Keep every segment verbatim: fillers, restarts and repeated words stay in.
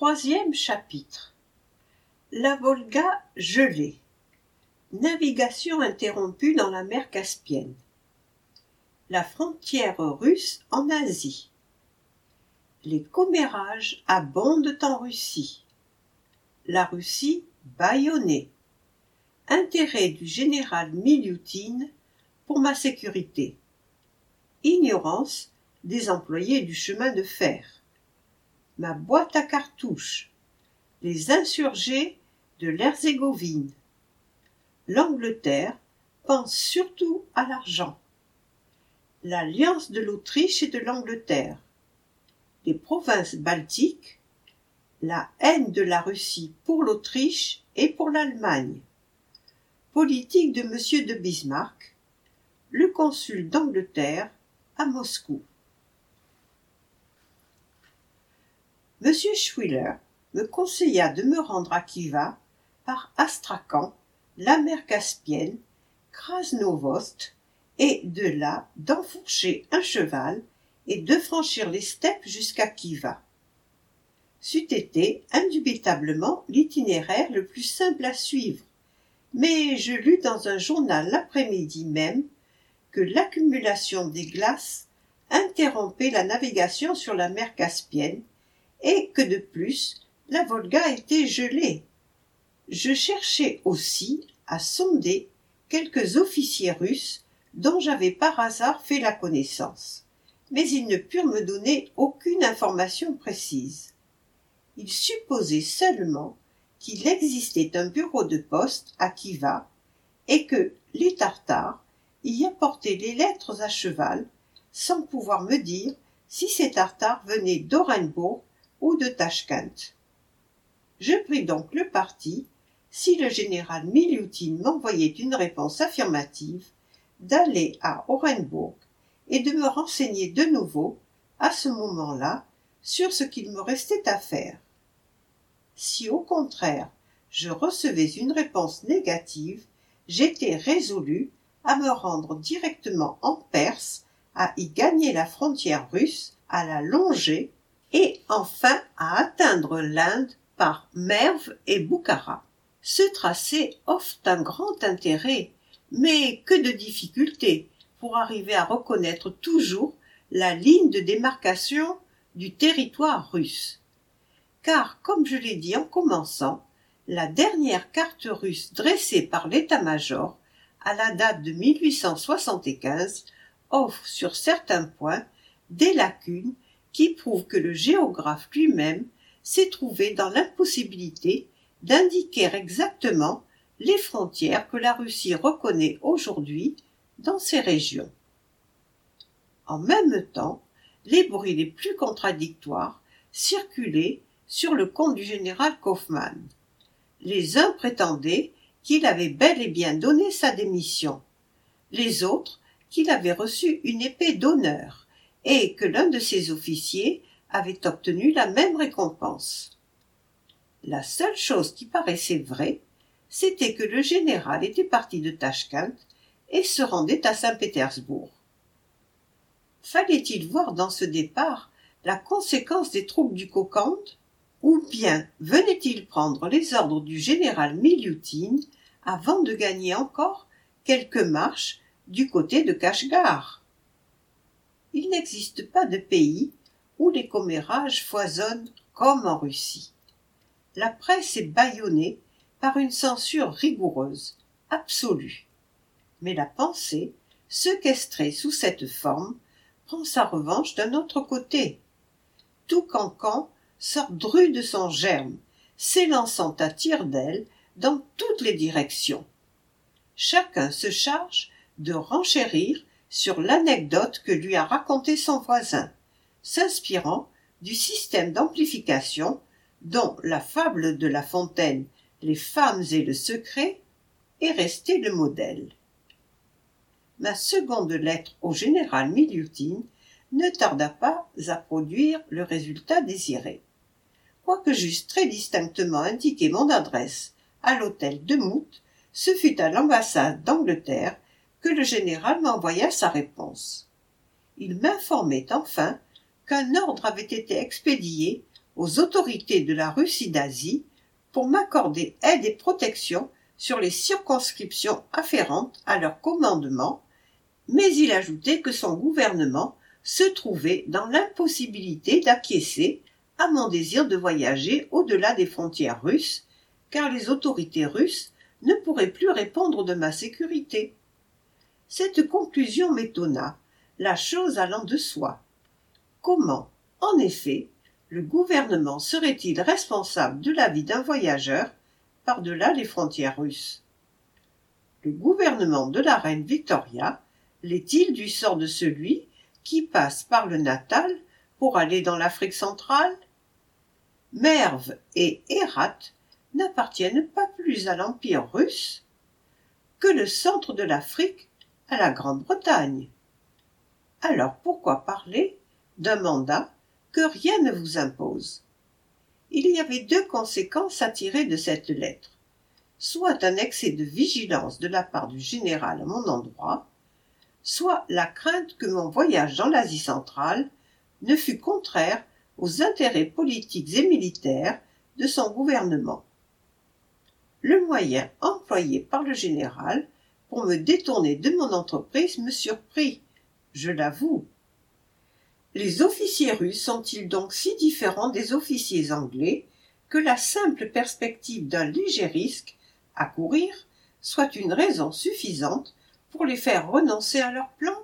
Troisième chapitre. La Volga gelée. Navigation interrompue dans la mer Caspienne. La frontière russe en Asie. Les commérages abondent en Russie. La Russie bâillonnée. Intérêt du général Milioutine pour ma sécurité. Ignorance des employés du chemin de fer. Ma boîte à cartouches. Les insurgés de l'Herzégovine. L'Angleterre pense surtout à l'argent. L'alliance de l'Autriche et de l'Angleterre. Les provinces baltiques. La haine de la Russie pour l'Autriche et pour l'Allemagne. Politique de Monsieur de Bismarck. Le consul d'Angleterre à Moscou. Monsieur Schuyler me conseilla de me rendre à Khiva par Astrakhan, la mer Caspienne, Krasnovost, et de là d'enfourcher un cheval et de franchir les steppes jusqu'à Khiva. C'eût été indubitablement l'itinéraire le plus simple à suivre, mais je lus dans un journal l'après-midi même que l'accumulation des glaces interrompait la navigation sur la mer Caspienne et que de plus la Volga était gelée. Je cherchais aussi à sonder quelques officiers russes dont j'avais par hasard fait la connaissance, mais ils ne purent me donner aucune information précise. Ils supposaient seulement qu'il existait un bureau de poste à Khiva et que les Tartares y apportaient les lettres à cheval, sans pouvoir me dire si ces Tartares venaient d'Orenbourg ou de Tachkent. Je pris donc le parti, si le général Milioutine m'envoyait une réponse affirmative, d'aller à Orenbourg et de me renseigner de nouveau, à ce moment-là, sur ce qu'il me restait à faire. Si au contraire je recevais une réponse négative, j'étais résolu à me rendre directement en Perse, à y gagner la frontière russe, à la longer, et enfin à atteindre l'Inde par Merv et Boukhara. Ce tracé offre un grand intérêt, mais que de difficultés pour arriver à reconnaître toujours la ligne de démarcation du territoire russe. Car, comme je l'ai dit en commençant, la dernière carte russe dressée par l'état-major, à la date de mille huit cent soixante-quinze, offre sur certains points des lacunes qui prouvent que le géographe lui-même s'est trouvé dans l'impossibilité d'indiquer exactement les frontières que la Russie reconnaît aujourd'hui dans ces régions. En même temps, les bruits les plus contradictoires circulaient sur le compte du général Kaufmann. Les uns prétendaient qu'il avait bel et bien donné sa démission, les autres qu'il avait reçu une épée d'honneur et que l'un de ses officiers avait obtenu la même récompense. La seule chose qui paraissait vraie, c'était que le général était parti de Tachkent et se rendait à Saint-Pétersbourg. Fallait-il voir dans ce départ la conséquence des troupes du Kokand, ou bien venait-il prendre les ordres du général Milioutine avant de gagner encore quelques marches du côté de Kashgar? Il n'existe pas de pays où les commérages foisonnent comme en Russie. La presse est bâillonnée par une censure rigoureuse, absolue. Mais la pensée, séquestrée sous cette forme, prend sa revanche d'un autre côté. Tout cancan sort dru de son germe, s'élançant à tire-d'aile dans toutes les directions. Chacun se charge de renchérir sur l'anecdote que lui a racontée son voisin, s'inspirant du système d'amplification dont la fable de La Fontaine, Les femmes et le secret, est restée le modèle. Ma seconde lettre au général Milioutine ne tarda pas à produire le résultat désiré. Quoique j'eusse très distinctement indiqué mon adresse à l'hôtel de Mout, ce fut à l'ambassade d'Angleterre que le général m'envoya sa réponse. Il m'informait enfin qu'un ordre avait été expédié aux autorités de la Russie d'Asie pour m'accorder aide et protection sur les circonscriptions afférentes à leur commandement, mais il ajoutait que son gouvernement se trouvait dans l'impossibilité d'acquiescer à mon désir de voyager au-delà des frontières russes, car les autorités russes ne pourraient plus répondre de ma sécurité. Cette conclusion m'étonna, la chose allant de soi. Comment, en effet, le gouvernement serait-il responsable de la vie d'un voyageur par-delà les frontières russes? Le gouvernement de la reine Victoria l'est-il du sort de celui qui passe par le Natal pour aller dans l'Afrique centrale? Merv et Hérat n'appartiennent pas plus à l'Empire russe que le centre de l'Afrique à la Grande-Bretagne. Alors pourquoi parler d'un mandat que rien ne vous impose? Il y avait deux conséquences à tirer de cette lettre, soit un excès de vigilance de la part du général à mon endroit, soit la crainte que mon voyage dans l'Asie centrale ne fût contraire aux intérêts politiques et militaires de son gouvernement. Le moyen employé par le général pour me détourner de mon entreprise me surprit, je l'avoue. Les officiers russes sont-ils donc si différents des officiers anglais que la simple perspective d'un léger risque à courir soit une raison suffisante pour les faire renoncer à leur plan?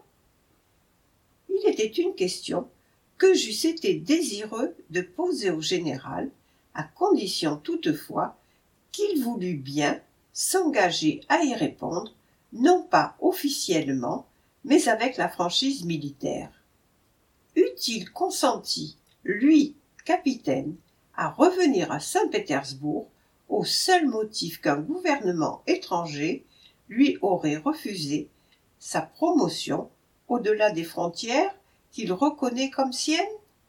Il était une question que j'eusse été désireux de poser au général, à condition toutefois qu'il voulût bien s'engager à y répondre, non pas officiellement, mais avec la franchise militaire. Eût-il consenti, lui, capitaine, à revenir à Saint-Pétersbourg au seul motif qu'un gouvernement étranger lui aurait refusé sa promotion au-delà des frontières qu'il reconnaît comme siennes?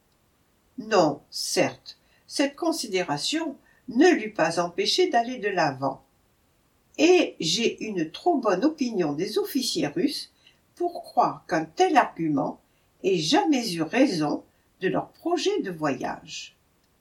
Non, certes, cette considération ne l'eût pas empêché d'aller de l'avant. Et j'ai une trop bonne opinion des officiers russes pour croire qu'un tel argument ait jamais eu raison de leur projet de voyage.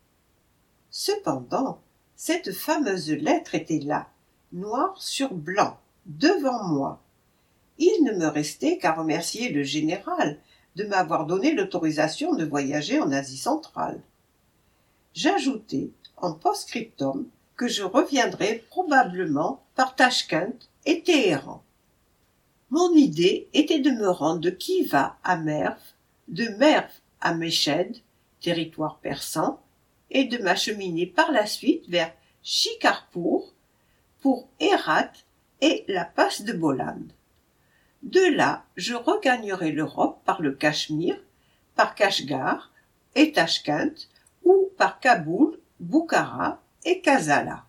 Cependant, cette fameuse lettre était là, noir sur blanc, devant moi. Il ne me restait qu'à remercier le général de m'avoir donné l'autorisation de voyager en Asie centrale. J'ajoutai en post-scriptum que je reviendrais probablement par Tachkent et Téhéran. Mon idée était de me rendre de Khiva à Merv, de Merv à Meshed, territoire persan, et de m'acheminer par la suite vers Shikarpur pour Hérat et la passe de Bolan. De là, je regagnerai l'Europe par le Cachemire, par Kashgar et Tachkent, ou par Kaboul, Boukhara et Kazala.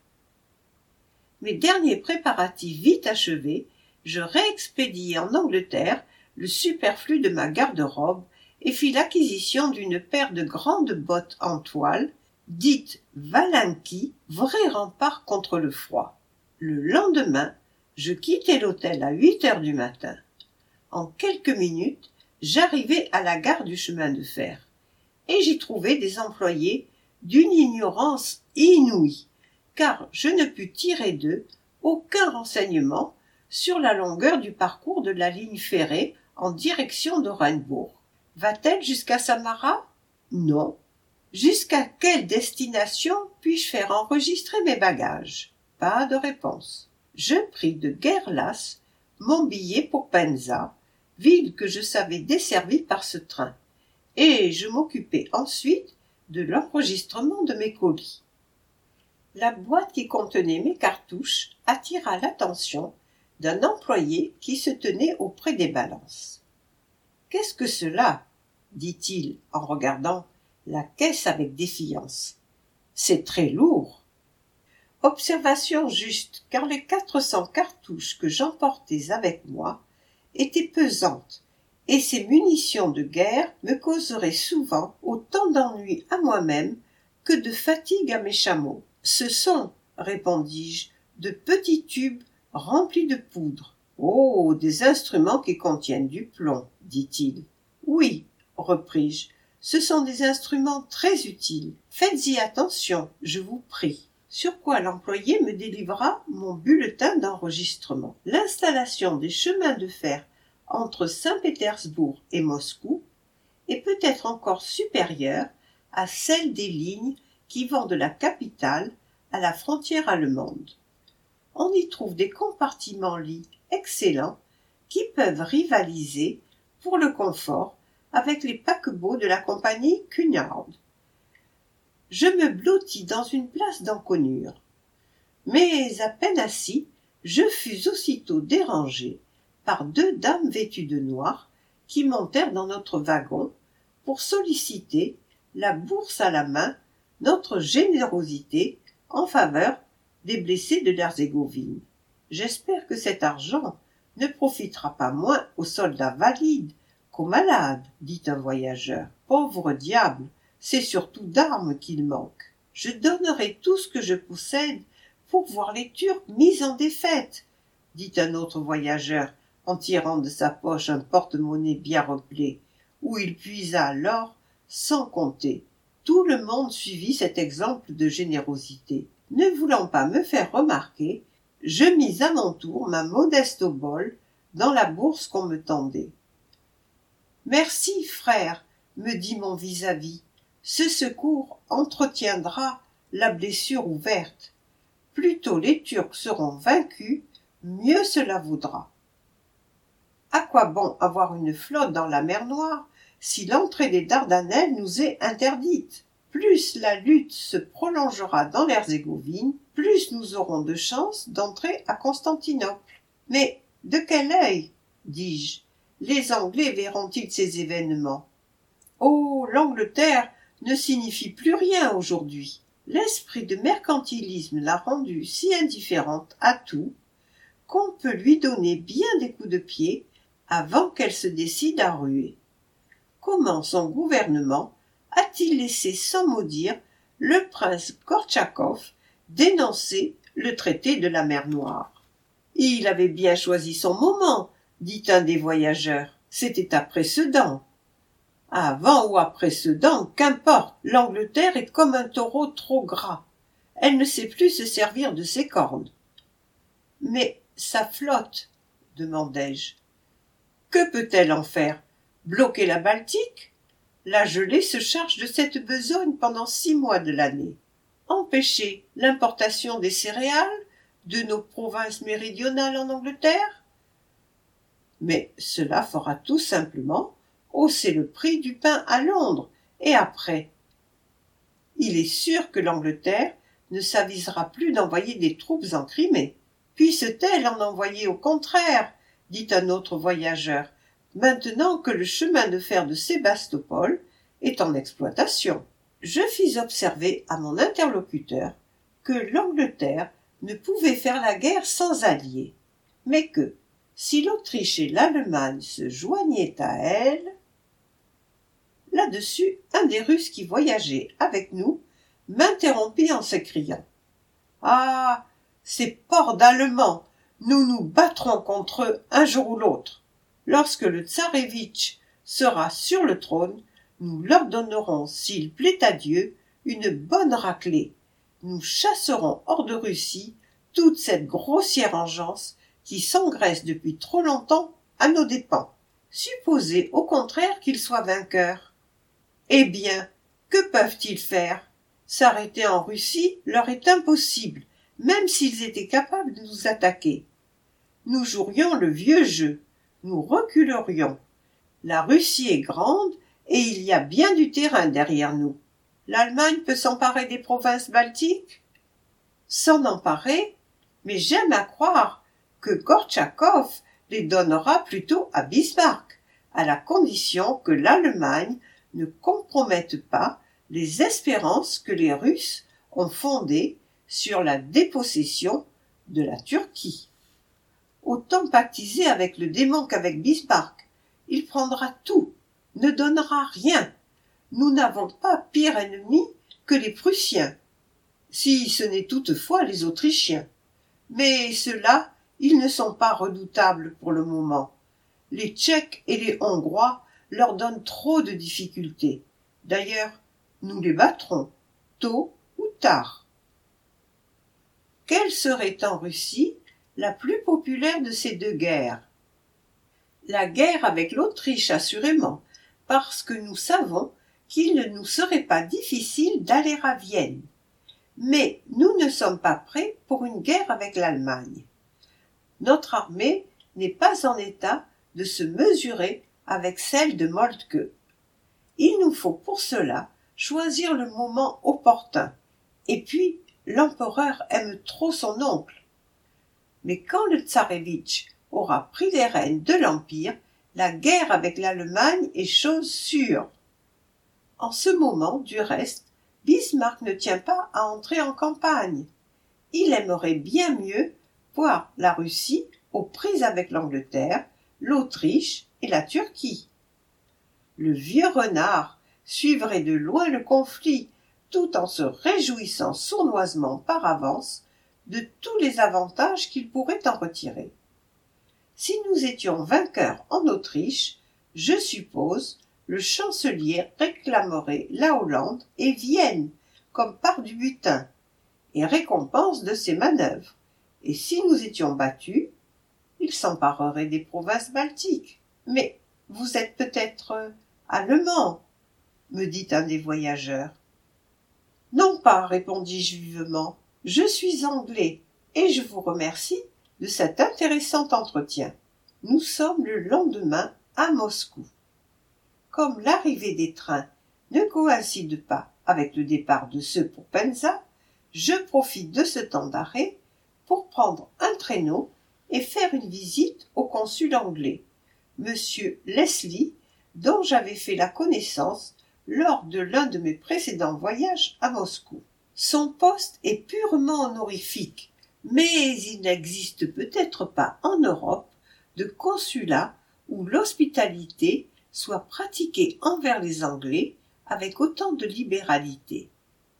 Mes derniers préparatifs vite achevés, je réexpédiai en Angleterre le superflu de ma garde-robe et fis l'acquisition d'une paire de grandes bottes en toile, dites Valanki, vrai rempart contre le froid. Le lendemain, je quittai l'hôtel à huit heures du matin. En quelques minutes, j'arrivai à la gare du chemin de fer, et j'y trouvai des employés d'une ignorance inouïe, car je ne pus tirer d'eux aucun renseignement sur la longueur du parcours de la ligne ferrée en direction d'Orenbourg. Va-t-elle jusqu'à Samara? Non. Jusqu'à quelle destination puis-je faire enregistrer mes bagages? Pas de réponse. Je pris de guerre lasse mon billet pour Penza, ville que je savais desservie par ce train, et je m'occupai ensuite de l'enregistrement de mes colis. La boîte qui contenait mes cartouches attira l'attention d'un employé qui se tenait auprès des balances. « Qu'est-ce que cela ?» dit-il en regardant la caisse avec défiance. « C'est très lourd. » Observation juste, car les quatre cents cartouches que j'emportais avec moi étaient pesantes, et ces munitions de guerre me causeraient souvent autant d'ennui à moi-même que de fatigue à mes chameaux. « Ce sont, répondis-je, de petits tubes remplis de poudre. »« Oh, des instruments qui contiennent du plomb, dit-il. »« Oui, repris-je, Ce sont des instruments très utiles. Faites-y attention, je vous prie. Sur quoi l'employé me délivra mon bulletin d'enregistrement. L'installation des chemins de fer entre Saint-Pétersbourg et Moscou est peut-être encore supérieure à celle des lignes qui vont de la capitale à la frontière allemande. On y trouve des compartiments-lits excellents qui peuvent rivaliser pour le confort avec les paquebots de la compagnie Cunard. Je me blottis dans une place d'encoignure. Mais à peine assis, je fus aussitôt dérangé par deux dames vêtues de noir qui montèrent dans notre wagon pour solliciter, la bourse à la main, notre générosité en faveur des blessés de l'Herzégovine. J'espère que cet argent ne profitera pas moins aux soldats valides qu'aux malades, dit un voyageur. Pauvre diable, c'est surtout d'armes qu'il manque. Je donnerai tout ce que je possède pour voir les Turcs mis en défaite, dit un autre voyageur en tirant de sa poche un porte-monnaie bien replé, où il puisa alors sans compter. Tout le monde suivit cet exemple de générosité. Ne voulant pas me faire remarquer, je mis à mon tour ma modeste obole dans la bourse qu'on me tendait. « Merci, frère, me dit mon vis-à-vis, ce secours entretiendra la blessure ouverte. Plus tôt les Turcs seront vaincus, mieux cela vaudra. À quoi bon avoir une flotte dans la mer Noire si l'entrée des Dardanelles nous est interdite? Plus la lutte se prolongera dans l'Herzégovine, plus nous aurons de chances d'entrer à Constantinople. Mais de quel œil, dis-je, les Anglais verront-ils ces événements? Oh, l'Angleterre ne signifie plus rien aujourd'hui. L'esprit de mercantilisme l'a rendue si indifférente à tout qu'on peut lui donner bien des coups de pied avant qu'elle se décide à ruer. Comment son gouvernement a-t-il laissé sans mot dire le prince Gortchakov dénoncer le traité de la mer Noire? Il avait bien choisi son moment, dit un des voyageurs. C'était après Sedan. Avant ou après Sedan, qu'importe, l'Angleterre est comme un taureau trop gras. Elle ne sait plus se servir de ses cornes. Mais sa flotte, demandai-je. Que peut-elle en faire? Bloquer la Baltique? La gelée se charge de cette besogne pendant six mois de l'année. Empêcher l'importation des céréales de nos provinces méridionales en Angleterre? Mais cela fera tout simplement hausser le prix du pain à Londres, et après? Il est sûr que l'Angleterre ne s'avisera plus d'envoyer des troupes en Crimée. Puisse-t-elle en envoyer au contraire, dit un autre voyageur, maintenant que le chemin de fer de Sébastopol est en exploitation. Je fis observer à mon interlocuteur que l'Angleterre ne pouvait faire la guerre sans alliés, mais que, si l'Autriche et l'Allemagne se joignaient à elle... Là-dessus, un des Russes qui voyageait avec nous m'interrompit en s'écriant « Ah, ces porcs d'Allemands, nous nous battrons contre eux un jour ou l'autre. Lorsque le tsarévitch sera sur le trône, nous leur donnerons, s'il plaît à Dieu, une bonne raclée. Nous chasserons hors de Russie toute cette grossière engeance qui s'engraisse depuis trop longtemps à nos dépens. Supposez au contraire qu'ils soient vainqueurs. Eh bien, que peuvent-ils faire? S'arrêter en Russie leur est impossible, même s'ils étaient capables de nous attaquer. Nous jouerions le vieux jeu, nous reculerions. La Russie est grande et il y a bien du terrain derrière nous. L'Allemagne peut s'emparer des provinces baltiques? S'en emparer? Mais j'aime à croire que Gortchakov les donnera plutôt à Bismarck, à la condition que l'Allemagne ne compromette pas les espérances que les Russes ont fondées sur la dépossession de la Turquie. Autant pactiser avec le démon qu'avec Bismarck. Il prendra tout, ne donnera rien. Nous n'avons pas pire ennemi que les Prussiens, si ce n'est toutefois les Autrichiens. Mais ceux-là, ils ne sont pas redoutables pour le moment. Les Tchèques et les Hongrois leur donnent trop de difficultés. D'ailleurs, nous les battrons, tôt ou tard. Quelle serait en Russie la plus populaire de ces deux guerres? La guerre avec l'Autriche, assurément, parce que nous savons qu'il ne nous serait pas difficile d'aller à Vienne. Mais nous ne sommes pas prêts pour une guerre avec l'Allemagne. Notre armée n'est pas en état de se mesurer avec celle de Moltke. Il nous faut pour cela choisir le moment opportun. Et puis, l'empereur aime trop son oncle. Mais quand le tsarévitch aura pris les rênes de l'Empire, la guerre avec l'Allemagne est chose sûre. En ce moment, du reste, Bismarck ne tient pas à entrer en campagne. Il aimerait bien mieux voir la Russie aux prises avec l'Angleterre, l'Autriche et la Turquie. Le vieux renard suivrait de loin le conflit, tout en se réjouissant sournoisement par avance de tous les avantages qu'il pourrait en retirer. Si nous étions vainqueurs en Autriche, je suppose, le chancelier réclamerait la Hollande et Vienne comme part du butin, et récompense de ses manœuvres. Et si nous étions battus, il s'emparerait des provinces baltiques. Mais vous êtes peut-être euh, allemand, me dit un des voyageurs. Non pas, répondis-je vivement, je suis anglais, et je vous remercie de cet intéressant entretien. Nous sommes le lendemain à Moscou. Comme l'arrivée des trains ne coïncide pas avec le départ de ceux pour Penza, je profite de ce temps d'arrêt pour prendre un traîneau et faire une visite au consul anglais, monsieur Leslie, dont j'avais fait la connaissance lors de l'un de mes précédents voyages à Moscou. Son poste est purement honorifique, mais il n'existe peut-être pas en Europe de consulat où l'hospitalité soit pratiquée envers les Anglais avec autant de libéralité.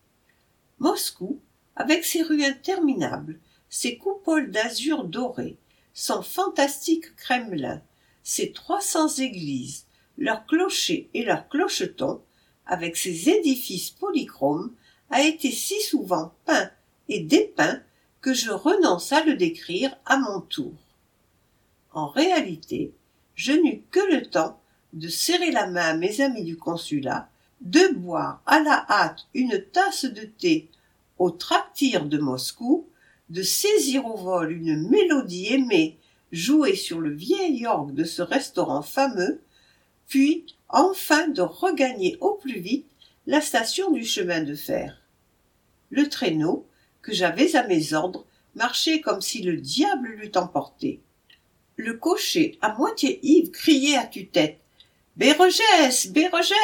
Moscou, avec ses rues interminables, ses coupoles d'azur doré, son fantastique Kremlin, ses trois cents églises, leurs clochers et leurs clochetons, avec ses édifices polychromes, a été si souvent peint et dépeint que je renonce à le décrire à mon tour. En réalité, je n'eus que le temps de serrer la main à mes amis du consulat, de boire à la hâte une tasse de thé au traktir de Moscou, de saisir au vol une mélodie aimée jouée sur le vieil orgue de ce restaurant fameux, puis enfin de regagner au plus vite la station du chemin de fer. Le traîneau, que j'avais à mes ordres, marchait comme si le diable l'eût emporté. Le cocher, à moitié ivre, criait à tue-tête « Bérogès, Bérogès !»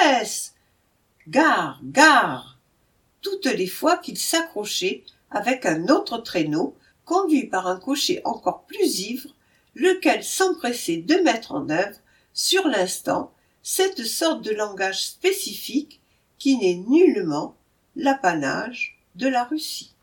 Gare, gare toutes les fois qu'il s'accrochait avec un autre traîneau, conduit par un cocher encore plus ivre, lequel s'empressait de mettre en œuvre, sur l'instant, cette sorte de langage spécifique qui n'est nullement l'apanage de la Russie.